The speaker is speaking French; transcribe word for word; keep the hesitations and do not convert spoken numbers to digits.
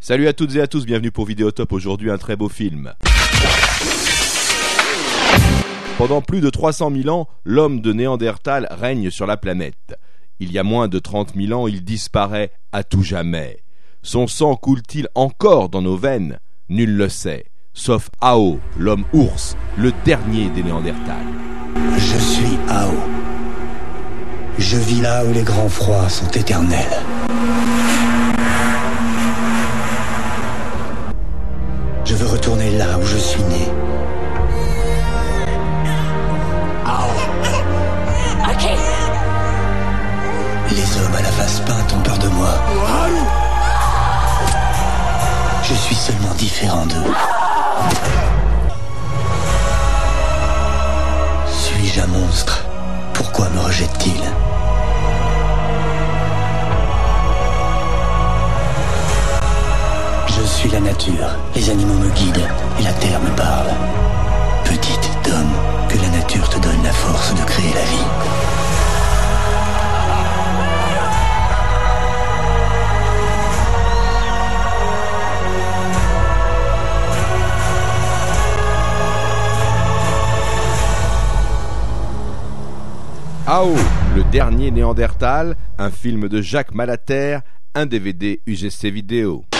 Salut à toutes et à tous, bienvenue pour Vidéotop. Aujourd'hui, un très beau film. Pendant plus de trois cent mille ans, l'homme de Néandertal règne sur la planète. Il y a moins de trente mille ans, il disparaît à tout jamais. Son sang coule-t-il encore dans nos veines? Nul le sait, sauf Ao, l'homme ours, le dernier des Néandertals. Je suis Ao. Je vis là où les grands froids sont éternels. Je veux retourner là où je suis né. Ao. Ok. Les hommes à la face peinte ont peur de moi. Je suis seulement différent d'eux. Suis-je un monstre? Pourquoi me rejette-t-il? Je suis la nature, les animaux me guident et la terre me parle. Petite homme, que la nature te donne la force de créer la vie. Ao, le dernier Néandertal, un film de Jacques Malater, un D V D U G C Vidéo.